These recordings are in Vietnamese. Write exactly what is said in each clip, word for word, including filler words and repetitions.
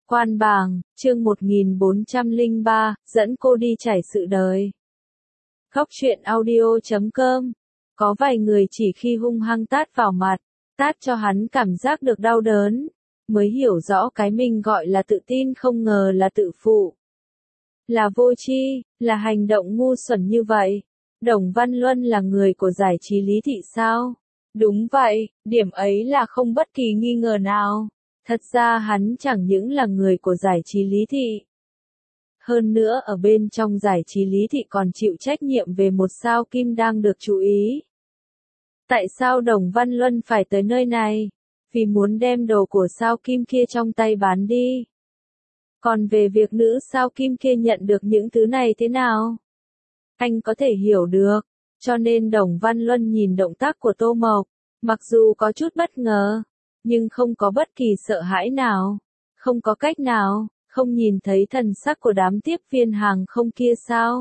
Quan Bàng, chương một nghìn bốn trăm lẻ ba, dẫn cô đi trải sự đời. Góc truyện audio chấm com. Có vài người chỉ khi hung hăng tát vào mặt, tát cho hắn cảm giác được đau đớn, mới hiểu rõ cái mình gọi là tự tin không ngờ là tự phụ. Là vô tri, là hành động ngu xuẩn như vậy. Đồng Văn Luân là người của giải trí Lý Thị sao? Đúng vậy, điểm ấy là không bất kỳ nghi ngờ nào. Thật ra hắn chẳng những là người của giải trí Lý Thị. Hơn nữa ở bên trong giải trí Lý Thị còn chịu trách nhiệm về một sao kim đang được chú ý. Tại sao Đồng Văn Luân phải tới nơi này? Vì muốn đem đồ của sao kim kia trong tay bán đi. Còn về việc nữ sao kim kia nhận được những thứ này thế nào? Anh có thể hiểu được. Cho nên Đồng Văn Luân nhìn động tác của Tô Mộc, mặc dù có chút bất ngờ, nhưng không có bất kỳ sợ hãi nào. Không có cách nào, không nhìn thấy thần sắc của đám tiếp viên hàng không kia sao?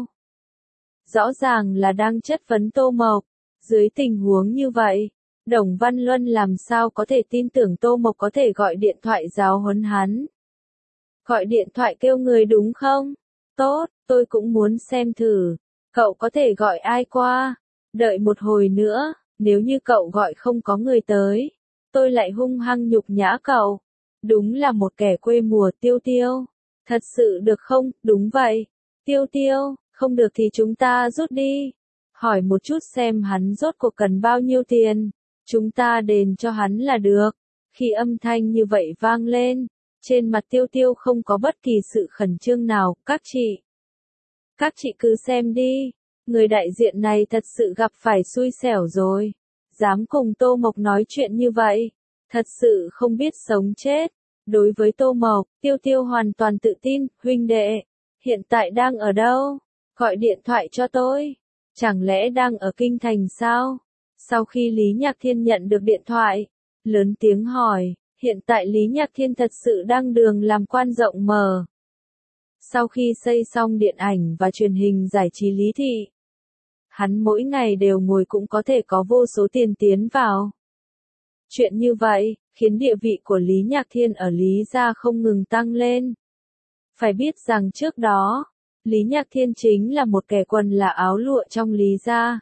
Rõ ràng là đang chất vấn Tô Mộc. Dưới tình huống như vậy, Đồng Văn Luân làm sao có thể tin tưởng Tô Mộc có thể gọi điện thoại giáo huấn hắn? Gọi điện thoại kêu người đúng không? Tốt, tôi cũng muốn xem thử. Cậu có thể gọi ai qua? Đợi một hồi nữa, nếu như cậu gọi không có người tới, tôi lại hung hăng nhục nhã cậu. Đúng là một kẻ quê mùa. Tiêu Tiêu. Thật sự được không? Đúng vậy. Tiêu Tiêu, không được thì chúng ta rút đi. Hỏi một chút xem hắn rốt cuộc cần bao nhiêu tiền. Chúng ta đền cho hắn là được. Khi âm thanh như vậy vang lên, trên mặt Tiêu Tiêu không có bất kỳ sự khẩn trương nào. Các chị. Các chị cứ xem đi. Người đại diện này thật sự gặp phải xui xẻo rồi. Dám cùng Tô Mộc nói chuyện như vậy. Thật sự không biết sống chết. Đối với Tô Mộc, Tiêu Tiêu hoàn toàn tự tin. Huynh đệ, hiện tại đang ở đâu? Gọi điện thoại cho tôi. Chẳng lẽ đang ở Kinh Thành sao? Sau khi Lý Nhạc Thiên nhận được điện thoại, lớn tiếng hỏi, hiện tại Lý Nhạc Thiên thật sự đang đường làm quan rộng mở. Sau khi xây xong điện ảnh và truyền hình giải trí Lý Thị, hắn mỗi ngày đều ngồi cũng có thể có vô số tiền tiến vào. Chuyện như vậy, khiến địa vị của Lý Nhạc Thiên ở Lý gia không ngừng tăng lên. Phải biết rằng trước đó, Lý Nhạc Thiên chính là một kẻ quần là áo lụa trong Lý gia.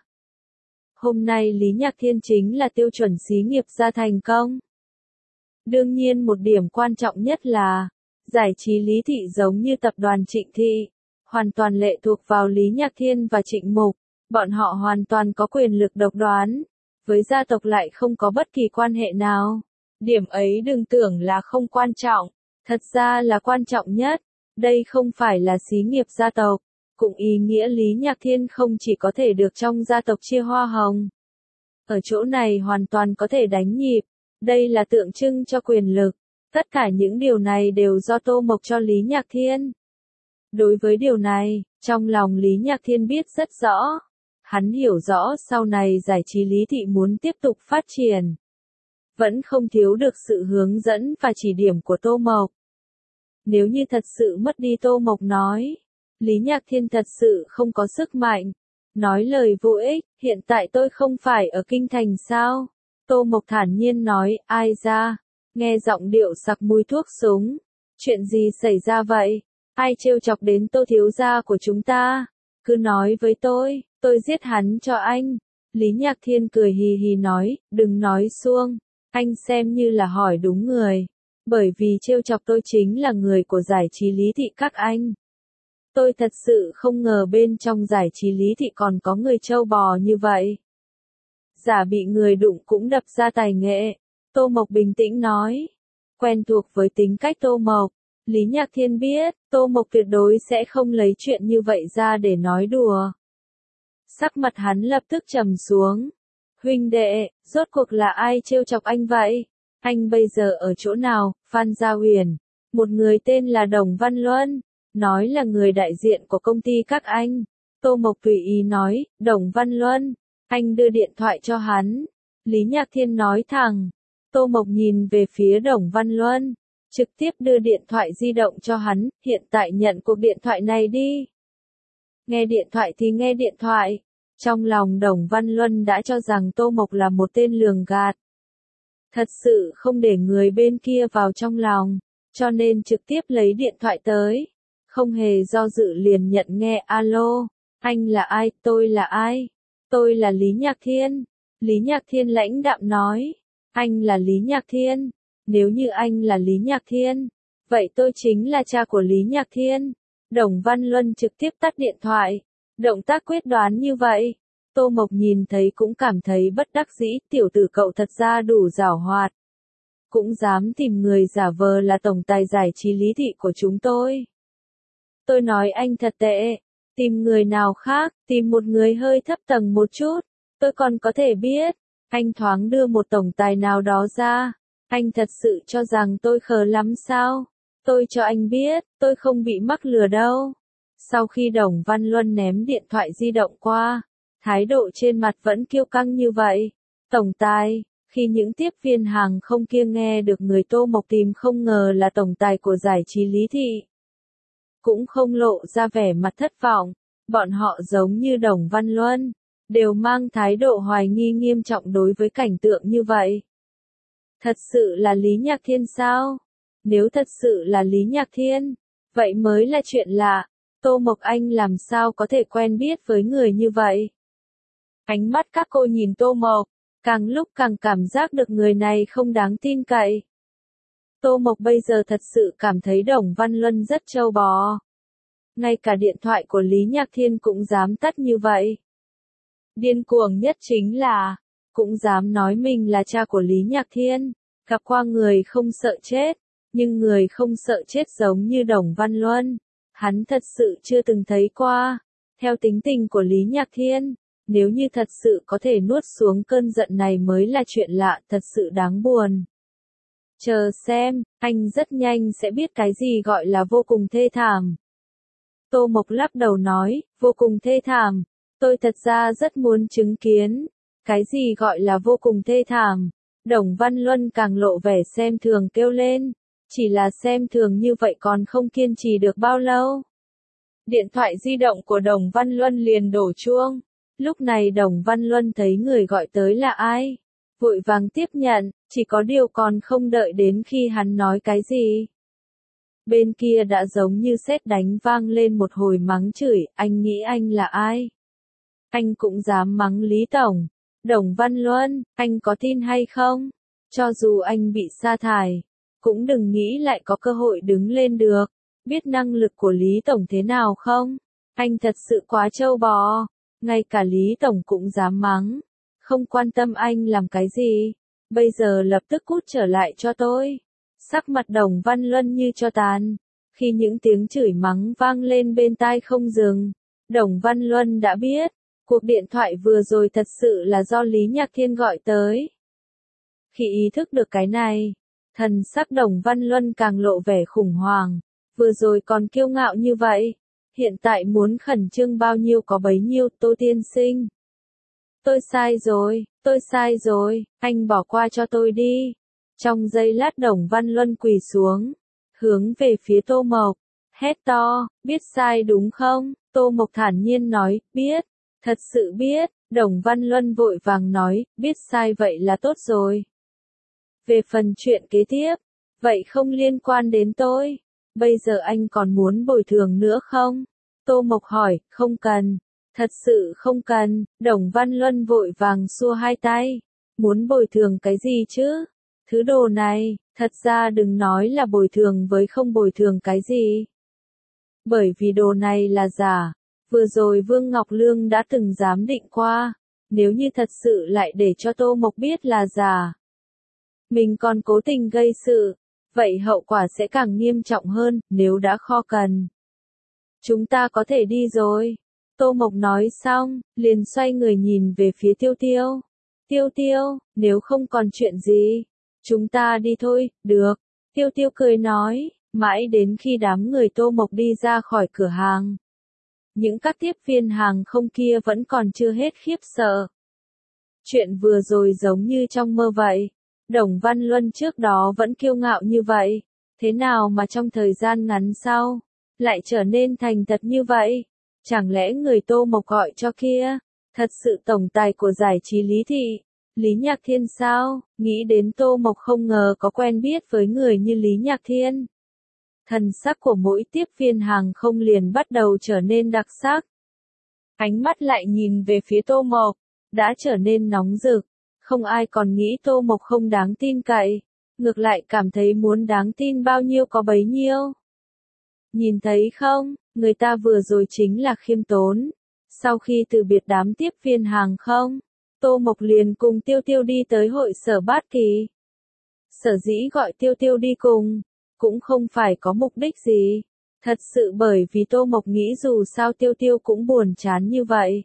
Hôm nay Lý Nhạc Thiên chính là tiêu chuẩn xí nghiệp gia thành công. Đương nhiên một điểm quan trọng nhất là, giải trí Lý Thị giống như tập đoàn Trịnh Thị, hoàn toàn lệ thuộc vào Lý Nhạc Thiên và Trịnh Mục, bọn họ hoàn toàn có quyền lực độc đoán, với gia tộc lại không có bất kỳ quan hệ nào. Điểm ấy đừng tưởng là không quan trọng, thật ra là quan trọng nhất. Đây không phải là xí nghiệp gia tộc, cũng ý nghĩa Lý Nhạc Thiên không chỉ có thể được trong gia tộc chia hoa hồng. Ở chỗ này hoàn toàn có thể đánh nhịp, đây là tượng trưng cho quyền lực. Tất cả những điều này đều do Tô Mộc cho Lý Nhạc Thiên. Đối với điều này, trong lòng Lý Nhạc Thiên biết rất rõ. Hắn hiểu rõ sau này giải trí Lý Thị muốn tiếp tục phát triển. Vẫn không thiếu được sự hướng dẫn và chỉ điểm của Tô Mộc. Nếu như thật sự mất đi Tô Mộc nói, Lý Nhạc Thiên thật sự không có sức mạnh. Nói lời vô ích, hiện tại tôi không phải ở Kinh Thành sao? Tô Mộc thản nhiên nói, ai ra? Nghe giọng điệu sặc mùi thuốc súng. Chuyện gì xảy ra vậy? Ai trêu chọc đến Tô thiếu gia của chúng ta? Cứ nói với tôi, tôi giết hắn cho anh. Lý Nhạc Thiên cười hì hì nói, đừng nói suông. Anh xem như là hỏi đúng người. Bởi vì trêu chọc tôi chính là người của giải trí Lý Thị các anh. Tôi thật sự không ngờ bên trong giải trí Lý Thị còn có người trâu bò như vậy. Giả bị người đụng cũng đập ra tài nghệ. Tô Mộc bình tĩnh nói. Quen thuộc với tính cách Tô Mộc, Lý Nhạc Thiên biết, Tô Mộc tuyệt đối sẽ không lấy chuyện như vậy ra để nói đùa. Sắc mặt hắn lập tức trầm xuống. Huynh đệ, rốt cuộc là ai trêu chọc anh vậy? Anh bây giờ ở chỗ nào? Phan Gia Huyền. Một người tên là Đồng Văn Luân. Nói là người đại diện của công ty các anh. Tô Mộc tùy ý nói, Đồng Văn Luân. Anh đưa điện thoại cho hắn. Lý Nhạc Thiên nói thẳng. Tô Mộc nhìn về phía Đồng Văn Luân. Trực tiếp đưa điện thoại di động cho hắn. Hiện tại nhận cuộc điện thoại này đi. Nghe điện thoại thì nghe điện thoại. Trong lòng Đồng Văn Luân đã cho rằng Tô Mộc là một tên lường gạt. Thật sự không để người bên kia vào trong lòng. cho nên trực tiếp lấy điện thoại tới. Không hề do dự liền nhận nghe. Alo, anh là ai, tôi là ai? Tôi là Lý Nhạc Thiên. Lý Nhạc Thiên lãnh đạm nói. Anh là Lý Nhạc Thiên. Nếu như anh là Lý Nhạc Thiên, vậy tôi chính là cha của Lý Nhạc Thiên. Đồng Văn Luân trực tiếp tắt điện thoại. Động tác quyết đoán như vậy, Tô Mộc nhìn thấy cũng cảm thấy bất đắc dĩ, tiểu tử cậu thật ra đủ giảo hoạt. Cũng dám tìm người giả vờ là tổng tài giải trí Lý thị của chúng tôi. Tôi nói anh thật tệ, tìm người nào khác, tìm một người hơi thấp tầng một chút, tôi còn có thể biết. Anh thoáng đưa một tổng tài nào đó ra, anh thật sự cho rằng tôi khờ lắm sao? Tôi cho anh biết, tôi không bị mắc lừa đâu. Sau khi Đồng Văn Luân ném điện thoại di động qua, thái độ trên mặt vẫn kiêu căng như vậy. Tổng tài, khi những tiếp viên hàng không kia nghe được người Tô Mộc tìm không ngờ là tổng tài của giải trí Lý thị, cũng không lộ ra vẻ mặt thất vọng, bọn họ giống như Đồng Văn Luân, đều mang thái độ hoài nghi nghiêm trọng đối với cảnh tượng như vậy. Thật sự là Lý Nhạc Thiên sao? Nếu thật sự là Lý Nhạc Thiên, vậy mới là chuyện lạ. Tô Mộc Anh làm sao có thể quen biết với người như vậy? Ánh mắt các cô nhìn Tô Mộc, càng lúc càng cảm giác được người này không đáng tin cậy. Tô Mộc bây giờ thật sự cảm thấy Đồng Văn Luân rất trâu bò. Ngay cả điện thoại của Lý Nhạc Thiên cũng dám tắt như vậy. Điên cuồng nhất chính là, cũng dám nói mình là cha của Lý Nhạc Thiên, gặp qua người không sợ chết, nhưng người không sợ chết giống như Đồng Văn Luân, hắn thật sự chưa từng thấy qua. Theo tính tình của Lý Nhạc Thiên, nếu như thật sự có thể nuốt xuống cơn giận này mới là chuyện lạ, thật sự đáng buồn. Chờ xem, anh rất nhanh sẽ biết cái gì gọi là vô cùng thê thảm. Tô Mộc lắc đầu nói, vô cùng thê thảm, tôi thật ra rất muốn chứng kiến. Cái gì gọi là vô cùng thê thảm? Đồng Văn Luân càng lộ vẻ xem thường kêu lên, chỉ là xem thường như vậy còn không kiên trì được bao lâu. Điện thoại di động của Đồng Văn Luân liền đổ chuông. Lúc này Đồng Văn Luân thấy người gọi tới là ai, vội vàng tiếp nhận, chỉ có điều còn không đợi đến khi hắn nói cái gì. Bên kia đã giống như sét đánh vang lên một hồi mắng chửi, anh nghĩ anh là ai? Anh cũng dám mắng Lý Tổng. Đồng Văn Luân, anh có tin hay không? Cho dù anh bị sa thải, cũng đừng nghĩ lại có cơ hội đứng lên được. Biết năng lực của Lý Tổng thế nào không? Anh thật sự quá trâu bò. Ngay cả Lý Tổng cũng dám mắng. Không quan tâm anh làm cái gì. Bây giờ lập tức cút trở lại cho tôi. Sắc mặt Đồng Văn Luân như tro tàn. Khi những tiếng chửi mắng vang lên bên tai không dừng, Đồng Văn Luân đã biết, cuộc điện thoại vừa rồi thật sự là do Lý Nhạc Thiên gọi tới. Khi ý thức được cái này, thần sắc Đồng Văn Luân càng lộ vẻ khủng hoảng. Vừa rồi còn kiêu ngạo như vậy, hiện tại muốn khẩn trương bao nhiêu có bấy nhiêu. Tô tiên sinh, tôi sai rồi, tôi sai rồi, anh bỏ qua cho tôi đi. Trong giây lát Đồng Văn Luân quỳ xuống, hướng về phía Tô Mộc, hét to, biết sai đúng không? Tô Mộc thản nhiên nói, biết, thật sự biết. Đồng Văn Luân vội vàng nói, biết sai vậy là tốt rồi. Về phần chuyện kế tiếp, vậy không liên quan đến tôi. Bây giờ anh còn muốn bồi thường nữa không? Tô Mộc hỏi, không cần. Thật sự không cần. Đồng Văn Luân vội vàng xua hai tay. Muốn bồi thường cái gì chứ? Thứ đồ này, thật ra đừng nói là bồi thường với không bồi thường cái gì. Bởi vì đồ này là giả. Vừa rồi Vương Ngọc Lương đã từng giám định qua. Nếu như thật sự lại để cho Tô Mộc biết là giả, mình còn cố tình gây sự, vậy hậu quả sẽ càng nghiêm trọng hơn. Nếu đã kho cần, chúng ta có thể đi rồi. Tô Mộc nói xong, liền xoay người nhìn về phía Tiêu Tiêu. Tiêu Tiêu, nếu không còn chuyện gì, chúng ta đi thôi. Được. Tiêu Tiêu cười nói, mãi đến khi đám người Tô Mộc đi ra khỏi cửa hàng, những các tiếp viên hàng không kia vẫn còn chưa hết khiếp sợ. Chuyện vừa rồi giống như trong mơ vậy. Đồng Văn Luân trước đó vẫn kiêu ngạo như vậy, thế nào mà trong thời gian ngắn sau, lại trở nên thành thật như vậy? Chẳng lẽ người Tô Mộc gọi cho kia, thật sự tổng tài của giải trí Lý thị, Lý Nhạc Thiên sao? Nghĩ đến Tô Mộc không ngờ có quen biết với người như Lý Nhạc Thiên, Thần sắc của mỗi tiếp viên hàng không liền bắt đầu trở nên đặc sắc. Ánh mắt lại nhìn về phía Tô Mộc, đã trở nên nóng rực. Không ai còn nghĩ Tô Mộc không đáng tin cậy, ngược lại cảm thấy muốn đáng tin bao nhiêu có bấy nhiêu. Nhìn thấy không, người ta vừa rồi chính là khiêm tốn. Sau khi từ biệt đám tiếp viên hàng không, Tô Mộc liền cùng Tiêu Tiêu đi tới hội sở Bát Kỳ. Sở dĩ gọi Tiêu Tiêu đi cùng, cũng không phải có mục đích gì. Thật sự bởi vì Tô Mộc nghĩ dù sao Tiêu Tiêu cũng buồn chán như vậy.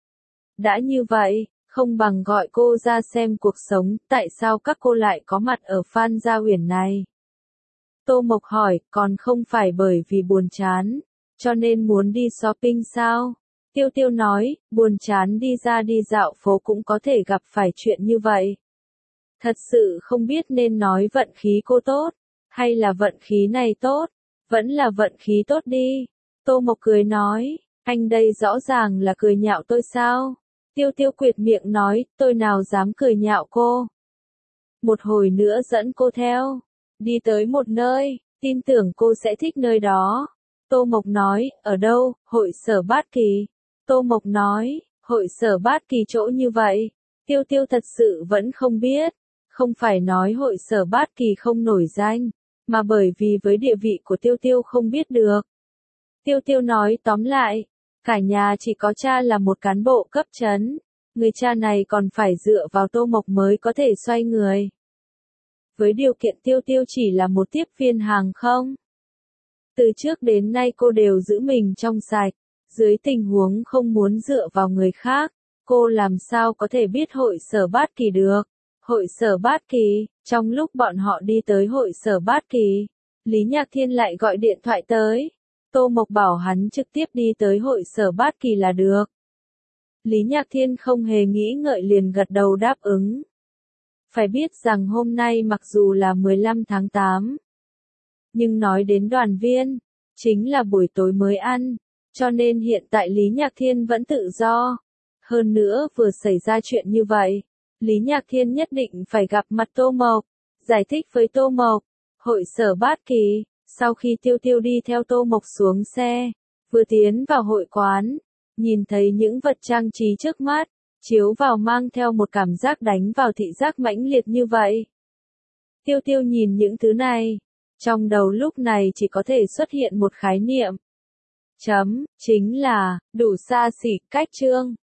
Đã như vậy, không bằng gọi cô ra xem cuộc sống, tại sao các cô lại có mặt ở Phan Gia Uyển này. Tô Mộc hỏi, còn không phải bởi vì buồn chán, cho nên muốn đi shopping sao? Tiêu Tiêu nói, buồn chán đi ra đi dạo phố cũng có thể gặp phải chuyện như vậy. Thật sự không biết nên nói vận khí cô tốt, hay là vận khí này tốt, vẫn là vận khí tốt đi. Tô Mộc cười nói, anh đây rõ ràng là cười nhạo tôi sao? Tiêu Tiêu quệt miệng nói, tôi nào dám cười nhạo cô. Một hồi nữa dẫn cô theo, đi tới một nơi, tin tưởng cô sẽ thích nơi đó. Tô Mộc nói, ở đâu, hội sở Bát Kỳ. Tô Mộc nói, hội sở Bát Kỳ chỗ như vậy. Tiêu Tiêu thật sự vẫn không biết, không phải nói hội sở Bát Kỳ không nổi danh, mà bởi vì với địa vị của Tiêu Tiêu không biết được. Tiêu Tiêu nói tóm lại, cả nhà chỉ có cha là một cán bộ cấp trấn, người cha này còn phải dựa vào Tô Mộc mới có thể xoay người. Với điều kiện Tiêu Tiêu chỉ là một tiếp viên hàng không. Từ trước đến nay cô đều giữ mình trong sạch, dưới tình huống không muốn dựa vào người khác, cô làm sao có thể biết hội sở Bát Kỳ được. Hội sở Bát Kỳ, trong lúc bọn họ đi tới hội sở Bát Kỳ, Lý Nhạc Thiên lại gọi điện thoại tới. Tô Mộc bảo hắn trực tiếp đi tới hội sở Bát Kỳ là được. Lý Nhạc Thiên không hề nghĩ ngợi liền gật đầu đáp ứng. Phải biết rằng hôm nay mặc dù là mười lăm tháng tám, nhưng nói đến đoàn viên, chính là buổi tối mới ăn, cho nên hiện tại Lý Nhạc Thiên vẫn tự do. Hơn nữa vừa xảy ra chuyện như vậy, Lý Nhạc Thiên nhất định phải gặp mặt Tô Mộc, giải thích với Tô Mộc. Hội sở Bát Kỳ, sau khi Tiêu Tiêu đi theo Tô Mộc xuống xe, vừa tiến vào hội quán, nhìn thấy những vật trang trí trước mắt, chiếu vào mang theo một cảm giác đánh vào thị giác mãnh liệt như vậy. Tiêu Tiêu nhìn những thứ này, trong đầu lúc này chỉ có thể xuất hiện một khái niệm. Chấm, chính là, đủ xa xỉ, cách trương.